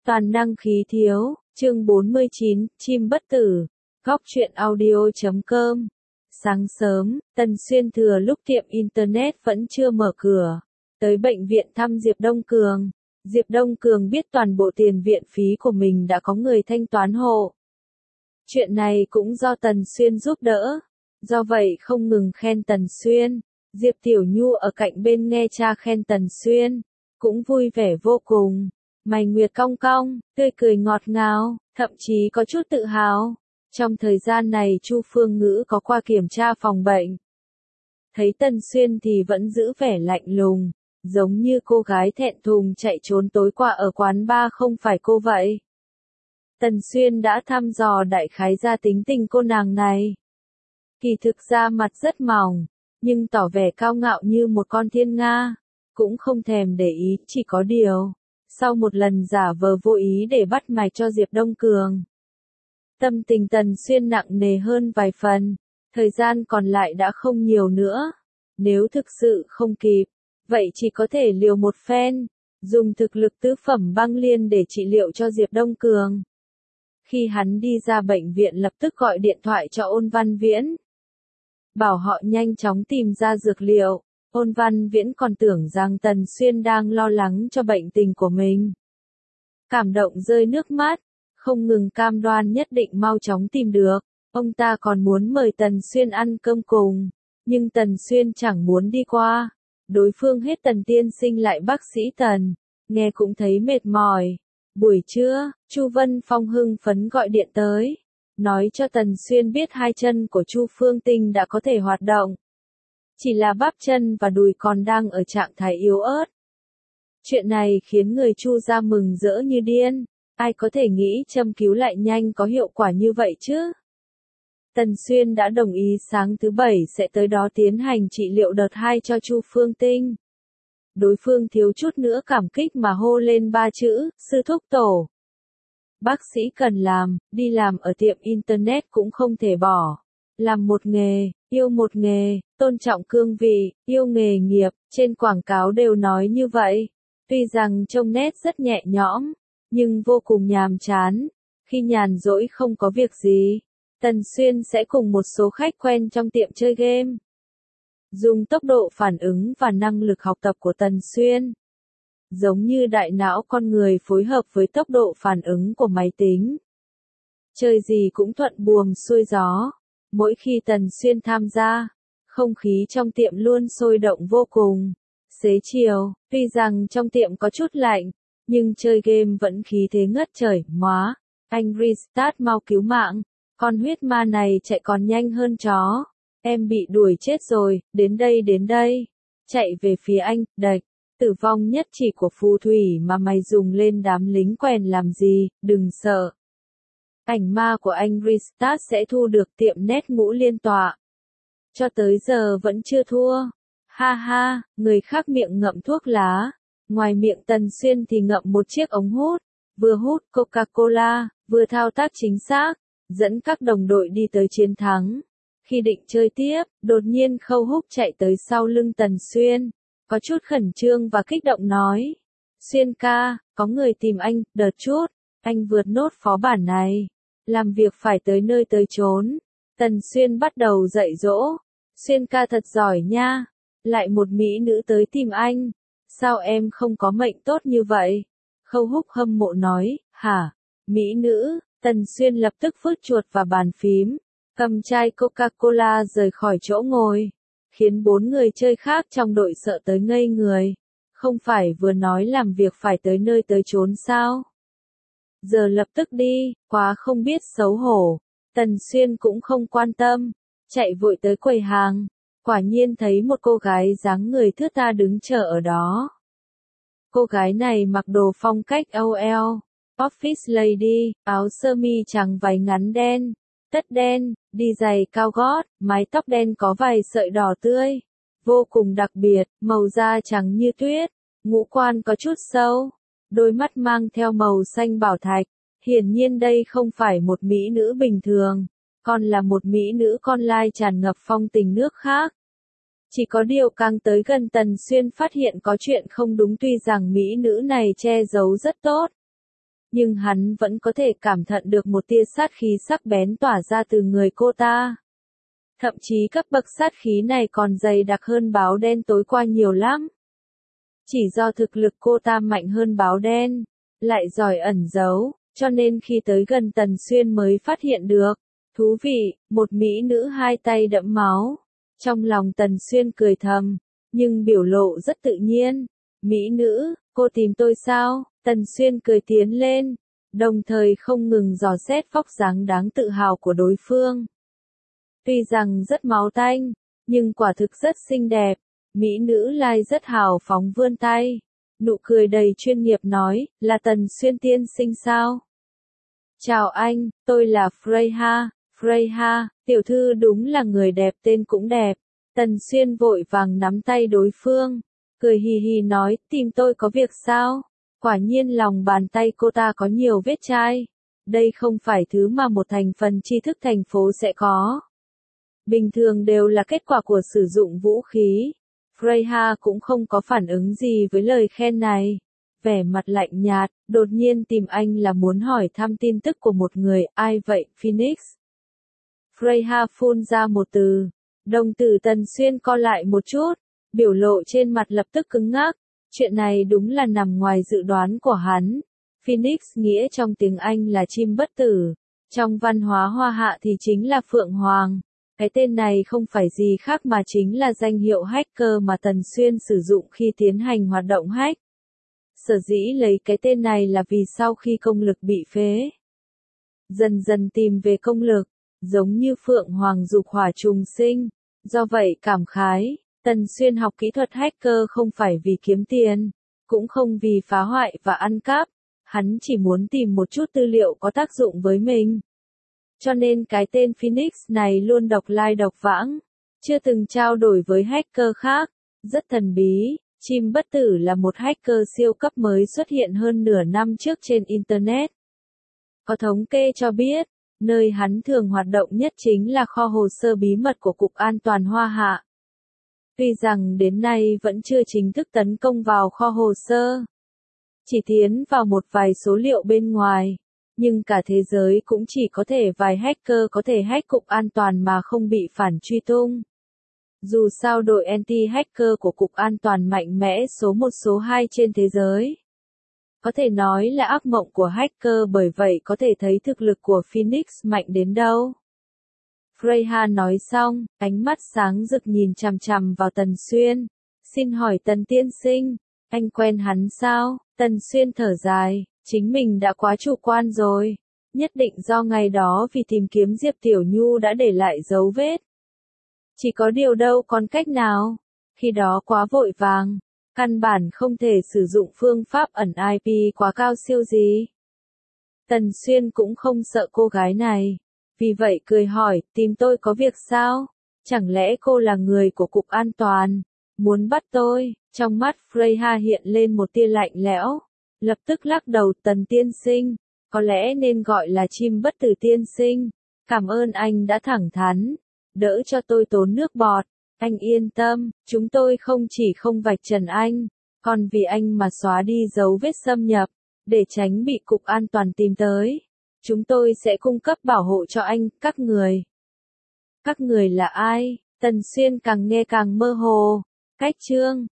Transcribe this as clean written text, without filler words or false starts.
Toàn năng khí thiếu, chương 49, chim bất tử, góc truyện audio.com. Sáng sớm, Tần Xuyên thừa lúc tiệm Internet vẫn chưa mở cửa, tới bệnh viện thăm Diệp Đông Cường. Diệp Đông Cường biết toàn bộ tiền viện phí của mình đã có người thanh toán hộ. Chuyện này cũng do Tần Xuyên giúp đỡ, do vậy không ngừng khen Tần Xuyên. Diệp Tiểu Nhu ở cạnh bên nghe cha khen Tần Xuyên, cũng vui vẻ vô cùng. Mày nguyệt cong cong, tươi cười ngọt ngào, thậm chí có chút tự hào. Trong thời gian này Chu Phương Ngữ có qua kiểm tra phòng bệnh. Thấy Tần Xuyên thì vẫn giữ vẻ lạnh lùng, giống như cô gái thẹn thùng chạy trốn tối qua ở quán bar không phải cô vậy. Tần Xuyên đã thăm dò đại khái ra tính tình cô nàng này. Kỳ thực ra mặt rất mỏng, nhưng tỏ vẻ cao ngạo như một con thiên nga, cũng không thèm để ý, chỉ có điều. Sau một lần giả vờ vô ý để bắt mạch cho Diệp Đông Cường, tâm tình Tần Xuyên nặng nề hơn vài phần, thời gian còn lại đã không nhiều nữa. Nếu thực sự không kịp, vậy chỉ có thể liều một phen, dùng thực lực tứ phẩm băng liên để trị liệu cho Diệp Đông Cường. Khi hắn đi ra bệnh viện lập tức gọi điện thoại cho Ôn Văn Viễn, bảo họ nhanh chóng tìm ra dược liệu. Ôn Văn Viễn còn tưởng rằng Tần Xuyên đang lo lắng cho bệnh tình của mình. Cảm động rơi nước mắt, không ngừng cam đoan nhất định mau chóng tìm được. Ông ta còn muốn mời Tần Xuyên ăn cơm cùng, nhưng Tần Xuyên chẳng muốn đi qua. Đối phương hết Tần tiên sinh lại bác sĩ Tần, nghe cũng thấy mệt mỏi. Buổi trưa, Chu Vân Phong hưng phấn gọi điện tới, nói cho Tần Xuyên biết hai chân của Chu Phương Tinh đã có thể hoạt động. Chỉ là bắp chân và đùi còn đang ở trạng thái yếu ớt. Chuyện này khiến người Chu gia mừng rỡ như điên. Ai có thể nghĩ châm cứu lại nhanh có hiệu quả như vậy chứ? Tần Xuyên đã đồng ý sáng thứ Bảy sẽ tới đó tiến hành trị liệu đợt 2 cho Chu Phương Tinh. Đối phương thiếu chút nữa cảm kích mà hô lên 3 chữ, sư thúc tổ. Bác sĩ cần làm, đi làm ở tiệm Internet cũng không thể bỏ. Làm một nghề, yêu một nghề, tôn trọng cương vị, yêu nghề nghiệp, trên quảng cáo đều nói như vậy. Tuy rằng trông nét rất nhẹ nhõm, nhưng vô cùng nhàm chán. Khi nhàn rỗi không có việc gì, Tần Xuyên sẽ cùng một số khách quen trong tiệm chơi game. Dùng tốc độ phản ứng và năng lực học tập của Tần Xuyên, giống như đại não con người phối hợp với tốc độ phản ứng của máy tính. Chơi gì cũng thuận buồm xuôi gió. Mỗi khi Tần Xuyên tham gia, không khí trong tiệm luôn sôi động vô cùng. Xế chiều, tuy rằng trong tiệm có chút lạnh, nhưng chơi game vẫn khí thế ngất trời. Móa, anh Restart mau cứu mạng, con huyết ma này chạy còn nhanh hơn chó. Em bị đuổi chết rồi, đến đây. Chạy về phía anh, đạch. Tử vong nhất chỉ của phù thủy mà mày dùng lên đám lính quèn làm gì, đừng sợ. Ảnh ma của anh Restart sẽ thu được tiệm nét ngũ liên tọa. Cho tới giờ vẫn chưa thua. Ha ha, người khác miệng ngậm thuốc lá. Ngoài miệng Tần Xuyên thì ngậm một chiếc ống hút. Vừa hút Coca-Cola, vừa thao tác chính xác, dẫn các đồng đội đi tới chiến thắng. Khi định chơi tiếp, đột nhiên Khâu Húc chạy tới sau lưng Tần Xuyên. Có chút khẩn trương và kích động nói. Xuyên ca, có người tìm anh, đợt chút. Anh vượt nốt phó bản này. Làm việc phải tới nơi tới chốn. Tần Xuyên bắt đầu dạy dỗ. Xuyên ca thật giỏi nha. Lại một mỹ nữ tới tìm anh. Sao em không có mệnh tốt như vậy? Khâu Húc hâm mộ nói. Hả? Mỹ nữ? Tần Xuyên lập tức vứt chuột vào bàn phím, cầm chai Coca-Cola rời khỏi chỗ ngồi, khiến 4 người chơi khác trong đội sợ tới ngây người. Không phải vừa nói làm việc phải tới nơi tới chốn sao? Giờ lập tức đi, quá không biết xấu hổ. Tần Xuyên cũng không quan tâm, chạy vội tới quầy hàng, quả nhiên thấy một cô gái dáng người thướt tha đứng chờ ở đó. Cô gái này mặc đồ phong cách OL, Office Lady, áo sơ mi trắng váy ngắn đen, tất đen, đi giày cao gót, mái tóc đen có vài sợi đỏ tươi, vô cùng đặc biệt, màu da trắng như tuyết, ngũ quan có chút sâu, đôi mắt mang theo màu xanh bảo thạch. Hiển nhiên đây không phải một mỹ nữ bình thường, còn là một mỹ nữ con lai tràn ngập phong tình nước khác. Chỉ có điều càng tới gần Tần Xuyên phát hiện có chuyện không đúng, tuy rằng mỹ nữ này che giấu rất tốt, nhưng hắn vẫn có thể cảm nhận được một tia sát khí sắc bén tỏa ra từ người cô ta. Thậm chí cấp bậc sát khí này còn dày đặc hơn báo đen tối qua nhiều lắm. Chỉ do thực lực cô ta mạnh hơn báo đen, lại giỏi ẩn giấu, cho nên khi tới gần Tần Xuyên mới phát hiện được. Thú vị, một mỹ nữ hai tay đẫm máu. Trong lòng Tần Xuyên cười thầm, nhưng biểu lộ rất tự nhiên. Mỹ nữ, cô tìm tôi sao? Tần Xuyên cười tiến lên, đồng thời không ngừng dò xét vóc dáng đáng tự hào của đối phương. Tuy rằng rất máu tanh, nhưng quả thực rất xinh đẹp. Mỹ nữ lai rất hào phóng vươn tay. Nụ cười đầy chuyên nghiệp nói, là Tần Xuyên tiên sinh sao? Chào anh, tôi là Freya. Freya, tiểu thư đúng là người đẹp tên cũng đẹp. Tần Xuyên vội vàng nắm tay đối phương, cười hì hì nói, tìm tôi có việc sao? Quả nhiên lòng bàn tay cô ta có nhiều vết chai. Đây không phải thứ mà một thành phần tri thức thành phố sẽ có. Bình thường đều là kết quả của sử dụng vũ khí. Freya cũng không có phản ứng gì với lời khen này. Vẻ mặt lạnh nhạt, đột nhiên tìm anh là muốn hỏi thăm tin tức của một người, ai vậy, Phoenix? Freya phun ra một từ. Đồng tử Tần Xuyên co lại một chút, biểu lộ trên mặt lập tức cứng ngắc. Chuyện này đúng là nằm ngoài dự đoán của hắn. Phoenix nghĩa trong tiếng Anh là chim bất tử. Trong văn hóa Hoa Hạ thì chính là Phượng Hoàng. Cái tên này không phải gì khác mà chính là danh hiệu hacker mà Tần Xuyên sử dụng khi tiến hành hoạt động hack. Sở dĩ lấy cái tên này là vì sau khi công lực bị phế, dần dần tìm về công lực, giống như Phượng Hoàng dục hỏa trùng sinh. Do vậy cảm khái, Tần Xuyên học kỹ thuật hacker không phải vì kiếm tiền, cũng không vì phá hoại và ăn cắp, hắn chỉ muốn tìm một chút tư liệu có tác dụng với mình. Cho nên cái tên Phoenix này luôn độc lai độc vãng, chưa từng trao đổi với hacker khác, rất thần bí. Chim bất tử là một hacker siêu cấp mới xuất hiện hơn nửa năm trước trên Internet. Có thống kê cho biết, nơi hắn thường hoạt động nhất chính là kho hồ sơ bí mật của Cục An toàn Hoa Hạ. Tuy rằng đến nay vẫn chưa chính thức tấn công vào kho hồ sơ, chỉ tiến vào một vài số liệu bên ngoài, nhưng cả thế giới cũng chỉ có thể vài hacker có thể hack Cục An toàn mà không bị phản truy tung. Dù sao đội anti-hacker của Cục An toàn mạnh mẽ số 1 số 2 trên thế giới. Có thể nói là ác mộng của hacker, bởi vậy có thể thấy thực lực của Phoenix mạnh đến đâu. Freya nói xong, ánh mắt sáng rực nhìn chằm chằm vào Tần Xuyên. Xin hỏi Tần tiên sinh, anh quen hắn sao? Tần Xuyên thở dài, chính mình đã quá chủ quan rồi. Nhất định do ngày đó vì tìm kiếm Diệp Tiểu Nhu đã để lại dấu vết. Chỉ có điều đâu còn cách nào. Khi đó quá vội vàng, căn bản không thể sử dụng phương pháp ẩn IP quá cao siêu gì. Tần Xuyên cũng không sợ cô gái này. Vì vậy cười hỏi, tìm tôi có việc sao? Chẳng lẽ cô là người của Cục An toàn? Muốn bắt tôi? Trong mắt Freya hiện lên một tia lạnh lẽo. Lập tức lắc đầu, Tần tiên sinh. Có lẽ nên gọi là chim bất tử tiên sinh. Cảm ơn anh đã thẳng thắn. Đỡ cho tôi tốn nước bọt. Anh yên tâm, chúng tôi không chỉ không vạch trần anh, còn vì anh mà xóa đi dấu vết xâm nhập, để tránh bị Cục An toàn tìm tới. Chúng tôi sẽ cung cấp bảo hộ cho anh, các người. Các người là ai? Tần Xuyên càng nghe càng mơ hồ. Cách chương